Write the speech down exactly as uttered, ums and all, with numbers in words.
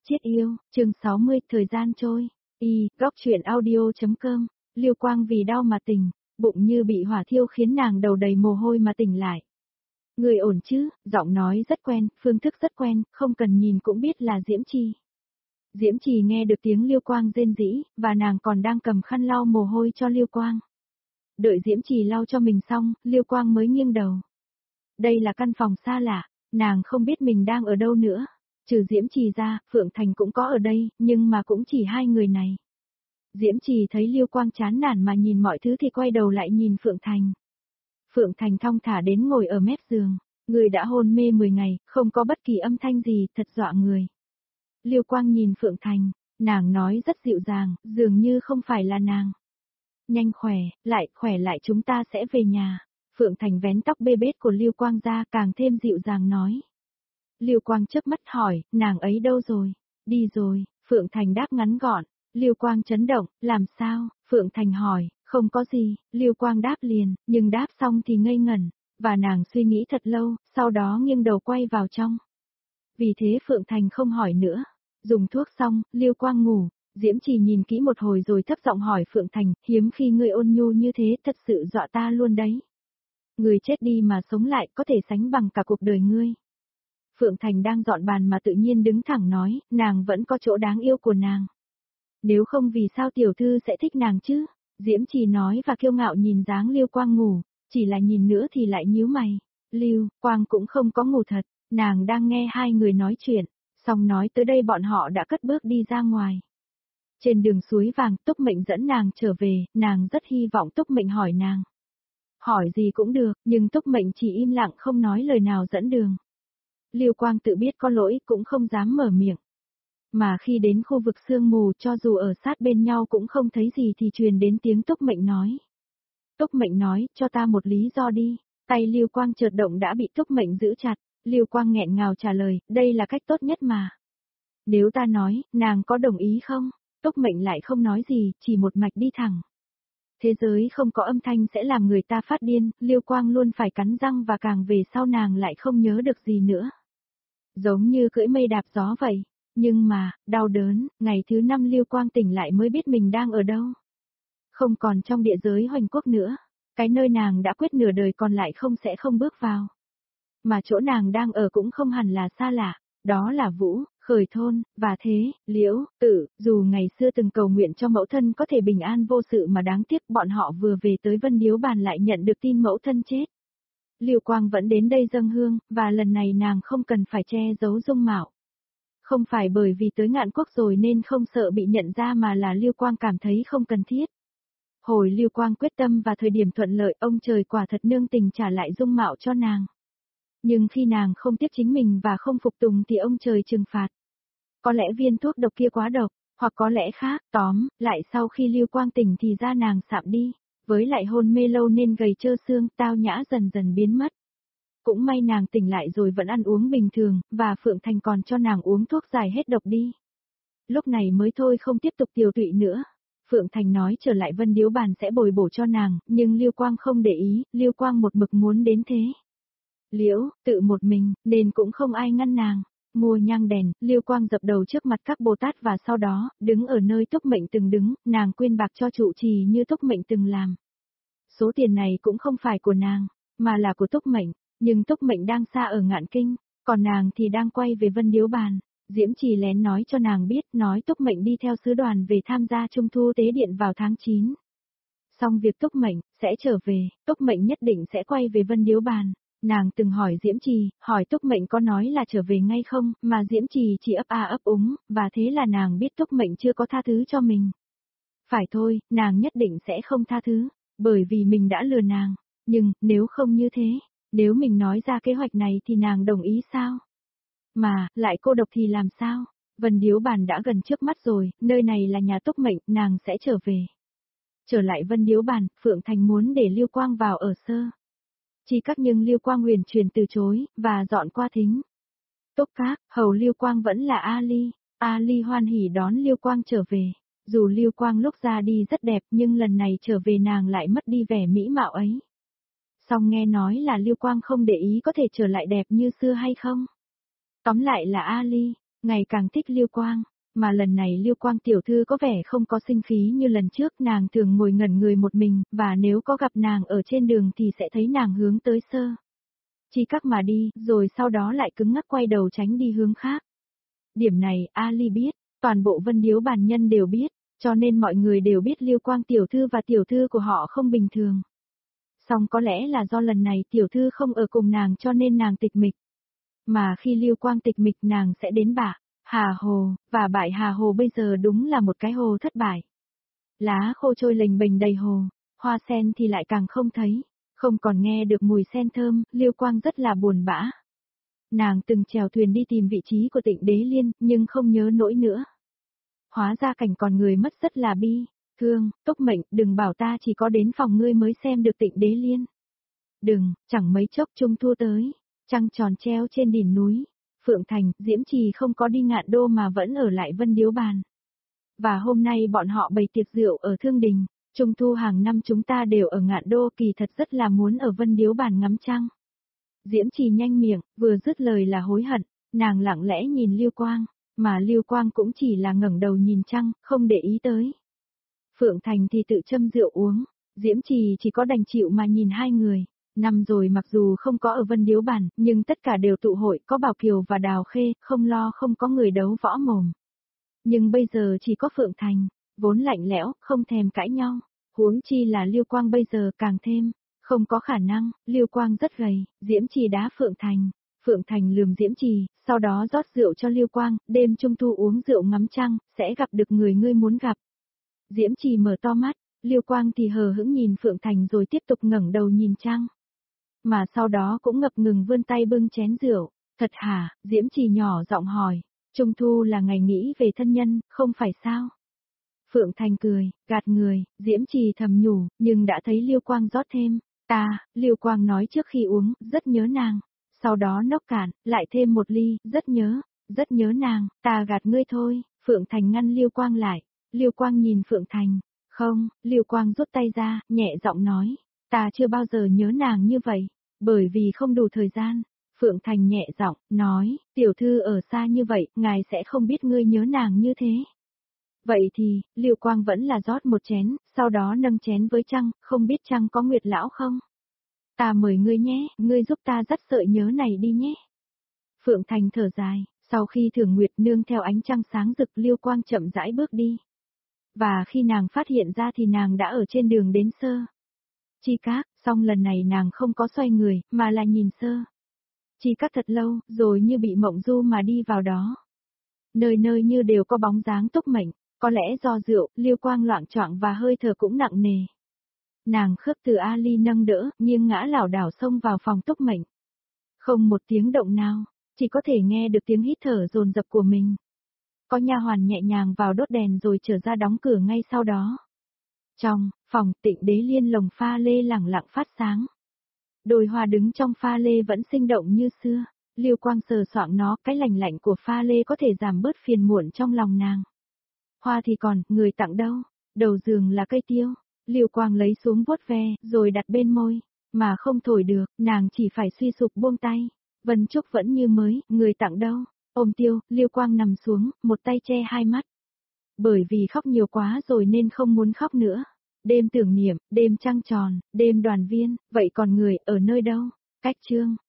Chết yêu, chương sáu mươi, thời gian trôi. Y, góc truyện audio.com, Liêu Quang vì đau mà tỉnh, bụng như bị hỏa thiêu khiến nàng đầu đầy mồ hôi mà tỉnh lại. Người ổn chứ, giọng nói rất quen, phương thức rất quen, không cần nhìn cũng biết là Diễm Trì. Diễm Trì nghe được tiếng Liêu Quang rên rỉ, và nàng còn đang cầm khăn lau mồ hôi cho Liêu Quang. Đợi Diễm Trì lau cho mình xong, Liêu Quang mới nghiêng đầu. Đây là căn phòng xa lạ, nàng không biết mình đang ở đâu nữa. Trừ Diễm Trì ra, Phượng Thành cũng có ở đây, nhưng mà cũng chỉ hai người này. Diễm Trì thấy Liêu Quang chán nản mà nhìn mọi thứ thì quay đầu lại nhìn Phượng Thành. Phượng Thành thong thả đến ngồi ở mép giường. Người đã hôn mê mười ngày, không có bất kỳ âm thanh gì, thật dọa người. Liêu Quang nhìn Phượng Thành, nàng nói rất dịu dàng, dường như không phải là nàng. Nhanh khỏe, lại, khỏe lại chúng ta sẽ về nhà. Phượng Thành vén tóc bê bết của Liêu Quang ra càng thêm dịu dàng nói. Liêu Quang chớp mắt hỏi, nàng ấy đâu rồi? Đi rồi, Phượng Thành đáp ngắn gọn. Liêu Quang chấn động, làm sao? Phượng Thành hỏi, không có gì, Liêu Quang đáp liền, nhưng đáp xong thì ngây ngẩn, và nàng suy nghĩ thật lâu, sau đó nghiêng đầu quay vào trong. Vì thế Phượng Thành không hỏi nữa. Dùng thuốc xong, Liêu Quang ngủ, Diễm Trì nhìn kỹ một hồi rồi thấp giọng hỏi Phượng Thành, hiếm khi ngươi ôn nhu như thế thật sự dọa ta luôn đấy. Người chết đi mà sống lại có thể sánh bằng cả cuộc đời ngươi. Phượng Thành đang dọn bàn mà tự nhiên đứng thẳng nói, nàng vẫn có chỗ đáng yêu của nàng. Nếu không vì sao tiểu thư sẽ thích nàng chứ? Diễm Trì nói và kiêu ngạo nhìn dáng Liêu Quang ngủ, chỉ là nhìn nữa thì lại nhíu mày. Liêu Quang cũng không có ngủ thật, nàng đang nghe hai người nói chuyện, xong nói tới đây bọn họ đã cất bước đi ra ngoài. Trên đường suối vàng, Túc Mệnh dẫn nàng trở về, nàng rất hy vọng Túc Mệnh hỏi nàng. Hỏi gì cũng được, nhưng Túc Mệnh chỉ im lặng không nói lời nào dẫn đường. Liêu Quang tự biết có lỗi cũng không dám mở miệng. Mà khi đến khu vực sương mù cho dù ở sát bên nhau cũng không thấy gì thì truyền đến tiếng Túc Mệnh nói. Túc Mệnh nói, cho ta một lý do đi. Tay Liêu Quang chợt động đã bị Túc Mệnh giữ chặt. Liêu Quang nghẹn ngào trả lời, đây là cách tốt nhất mà. Nếu ta nói, nàng có đồng ý không? Túc Mệnh lại không nói gì, chỉ một mạch đi thẳng. Thế giới không có âm thanh sẽ làm người ta phát điên, Liêu Quang luôn phải cắn răng và càng về sau nàng lại không nhớ được gì nữa. Giống như cưỡi mây đạp gió vậy. Nhưng mà, đau đớn, ngày thứ năm Liêu Quang tỉnh lại mới biết mình đang ở đâu. Không còn trong địa giới Hoành Quốc nữa. Cái nơi nàng đã quyết nửa đời còn lại không sẽ không bước vào. Mà chỗ nàng đang ở cũng không hẳn là xa lạ. Đó là Vũ, Khởi Thôn, và thế, Liễu, Tử, dù ngày xưa từng cầu nguyện cho mẫu thân có thể bình an vô sự mà đáng tiếc bọn họ vừa về tới Vân Điếu Bàn lại nhận được tin mẫu thân chết. Liêu Quang vẫn đến đây dâng hương, và lần này nàng không cần phải che giấu dung mạo. Không phải bởi vì tới Ngạn Quốc rồi nên không sợ bị nhận ra mà là Liêu Quang cảm thấy không cần thiết. Hồi Liêu Quang quyết tâm và thời điểm thuận lợi ông trời quả thật nương tình trả lại dung mạo cho nàng. Nhưng khi nàng không tiếp chính mình và không phục tùng thì ông trời trừng phạt. Có lẽ viên thuốc độc kia quá độc, hoặc có lẽ khác, tóm, lại sau khi Liêu Quang tỉnh thì da nàng sạm đi, với lại hôn mê lâu nên gầy trơ xương, tao nhã dần dần biến mất. Cũng may nàng tỉnh lại rồi vẫn ăn uống bình thường, và Phượng Thành còn cho nàng uống thuốc giải hết độc đi. Lúc này mới thôi không tiếp tục tiều tụy nữa. Phượng Thành nói trở lại Vân Điếu Bàn sẽ bồi bổ cho nàng, nhưng Liêu Quang không để ý, Liêu Quang một mực muốn đến thế. Liễu, tự một mình, nên cũng không ai ngăn nàng. Mua nhang đèn, Liêu Quang dập đầu trước mặt các Bồ Tát và sau đó, đứng ở nơi Túc Mệnh từng đứng, nàng quyên bạc cho trụ trì như Túc Mệnh từng làm. Số tiền này cũng không phải của nàng, mà là của Túc Mệnh, nhưng Túc Mệnh đang xa ở Ngạn Kinh, còn nàng thì đang quay về Vân Điếu Bàn. Diễm Trì lén nói cho nàng biết, nói Túc Mệnh đi theo sứ đoàn về tham gia Trung thu tế điện vào tháng chín. Xong việc Túc Mệnh, sẽ trở về, Túc Mệnh nhất định sẽ quay về Vân Điếu Bàn. Nàng từng hỏi Diễm Trì, hỏi Túc Mệnh có nói là trở về ngay không, mà Diễm Trì chỉ ấp a ấp úng, và thế là nàng biết Túc Mệnh chưa có tha thứ cho mình. Phải thôi, nàng nhất định sẽ không tha thứ, bởi vì mình đã lừa nàng. Nhưng, nếu không như thế, nếu mình nói ra kế hoạch này thì nàng đồng ý sao? Mà, lại cô độc thì làm sao? Vân Điếu Bàn đã gần trước mắt rồi, nơi này là nhà Túc Mệnh, nàng sẽ trở về. Trở lại Vân Điếu Bàn, Phượng Thành muốn để Liêu Quang vào ở sơ. Chỉ các nhưng Liêu Quang huyền truyền từ chối, và dọn qua thính. Túc Các, hầu Liêu Quang vẫn là Ali, Ali hoan hỉ đón Liêu Quang trở về. Dù Liêu Quang lúc ra đi rất đẹp nhưng lần này trở về nàng lại mất đi vẻ mỹ mạo ấy. Song nghe nói là Liêu Quang không để ý có thể trở lại đẹp như xưa hay không? Tóm lại là Ali, ngày càng thích Liêu Quang, mà lần này Liêu Quang tiểu thư có vẻ không có sinh khí như lần trước, nàng thường ngồi ngẩn người một mình, và nếu có gặp nàng ở trên đường thì sẽ thấy nàng hướng tới Sơ Chi Các mà đi, rồi sau đó lại cứng ngắc quay đầu tránh đi hướng khác. Điểm này Ali biết, toàn bộ Vân Điếu bản nhân đều biết, cho nên mọi người đều biết Liêu Quang tiểu thư và tiểu thư của họ không bình thường. Song có lẽ là do lần này tiểu thư không ở cùng nàng cho nên nàng tịch mịch. Mà khi Liêu Quang tịch mịch nàng sẽ đến bả, Hà Hồ, và bãi Hà Hồ bây giờ đúng là một cái hồ thất bại. Lá khô trôi lềnh bềnh đầy hồ, hoa sen thì lại càng không thấy, không còn nghe được mùi sen thơm, Liêu Quang rất là buồn bã. Nàng từng chèo thuyền đi tìm vị trí của Tịnh Đế Liên, nhưng không nhớ nổi nữa. Hóa ra cảnh còn người mất rất là bi, thương, Túc Mệnh, đừng bảo ta chỉ có đến phòng ngươi mới xem được Tịnh Đế Liên. Đừng, chẳng mấy chốc trung thu tới, trăng tròn treo trên đỉnh núi, Phượng Thành, Diễm Trì không có đi Ngạn Đô mà vẫn ở lại Vân Điếu Bàn. Và hôm nay bọn họ bày tiệc rượu ở Thương Đình, trung thu hàng năm chúng ta đều ở Ngạn Đô, kỳ thật rất là muốn ở Vân Điếu Bàn ngắm trăng. Diễm Trì nhanh miệng, vừa dứt lời là hối hận, nàng lặng lẽ nhìn Liêu Quang, mà Liêu Quang cũng chỉ là ngẩng đầu nhìn trăng, không để ý tới. Phượng Thành thì tự châm rượu uống, Diễm Trì chỉ có đành chịu mà nhìn hai người. Năm rồi mặc dù không có ở Vân Điếu Bản, nhưng tất cả đều tụ hội, có Bảo Kiều và Đào Khê, không lo không có người đấu võ mồm. Nhưng bây giờ chỉ có Phượng Thành, vốn lạnh lẽo, không thèm cãi nhau, huống chi là Liêu Quang bây giờ càng thêm, không có khả năng, Liêu Quang rất gầy, Diễm Trì đá Phượng Thành, Phượng Thành lườm Diễm Trì, sau đó rót rượu cho Liêu Quang, đêm trung thu uống rượu ngắm trăng, sẽ gặp được người ngươi muốn gặp. Diễm Trì mở to mắt, Liêu Quang thì hờ hững nhìn Phượng Thành rồi tiếp tục ngẩng đầu nhìn trăng. Mà sau đó cũng ngập ngừng vươn tay bưng chén rượu, thật hả, Diễm Trì nhỏ giọng hỏi, trung thu là ngày nghĩ về thân nhân, không phải sao? Phượng Thành cười, gạt người, Diễm Trì thầm nhủ, nhưng đã thấy Liêu Quang rót thêm, ta, Liêu Quang nói trước khi uống, rất nhớ nàng, sau đó nốc cạn, lại thêm một ly, rất nhớ, rất nhớ nàng, ta gạt ngươi thôi, Phượng Thành ngăn Liêu Quang lại, Liêu Quang nhìn Phượng Thành, không, Liêu Quang rút tay ra, nhẹ giọng nói, ta chưa bao giờ nhớ nàng như vậy, bởi vì không đủ thời gian. Phượng Thành nhẹ giọng, nói, tiểu thư ở xa như vậy, ngài sẽ không biết ngươi nhớ nàng như thế. Vậy thì, Liêu Quang vẫn là rót một chén, sau đó nâng chén với Trăng, không biết Trăng có Nguyệt Lão không? Ta mời ngươi nhé, ngươi giúp ta dắt sợi nhớ này đi nhé. Phượng Thành thở dài, sau khi thưởng Nguyệt nương theo ánh trăng sáng rực Liêu Quang chậm rãi bước đi. Và khi nàng phát hiện ra thì nàng đã ở trên đường đến Sơ Chi Các, song lần này nàng không có xoay người, mà là nhìn Sơ Chi Các thật lâu, rồi như bị mộng du mà đi vào đó. Nơi nơi như đều có bóng dáng Túc Mệnh, có lẽ do rượu, Liêu Quang loạng choạng và hơi thở cũng nặng nề. Nàng khước từ Ali nâng đỡ, nghiêng ngã lảo đảo xông vào phòng Túc Mệnh. Không một tiếng động nào, chỉ có thể nghe được tiếng hít thở dồn dập của mình. Có nha hoàn nhẹ nhàng vào đốt đèn rồi trở ra đóng cửa ngay sau đó. Trong phòng, Tịnh Đế Liên lồng pha lê lẳng lặng phát sáng. Đôi hoa đứng trong pha lê vẫn sinh động như xưa. Liêu Quang sờ soạng nó, cái lạnh lạnh của pha lê có thể giảm bớt phiền muộn trong lòng nàng. Hoa thì còn, người tặng đâu? Đầu giường là cây tiêu. Liêu Quang lấy xuống vuốt ve, rồi đặt bên môi. Mà không thổi được, nàng chỉ phải suy sụp buông tay. Vân Trúc vẫn như mới, người tặng đâu? Ôm tiêu, Liêu Quang nằm xuống, một tay che hai mắt. Bởi vì khóc nhiều quá rồi nên không muốn khóc nữa. Đêm tưởng niệm, đêm trăng tròn, đêm đoàn viên, vậy còn người ở nơi đâu? Cách chương.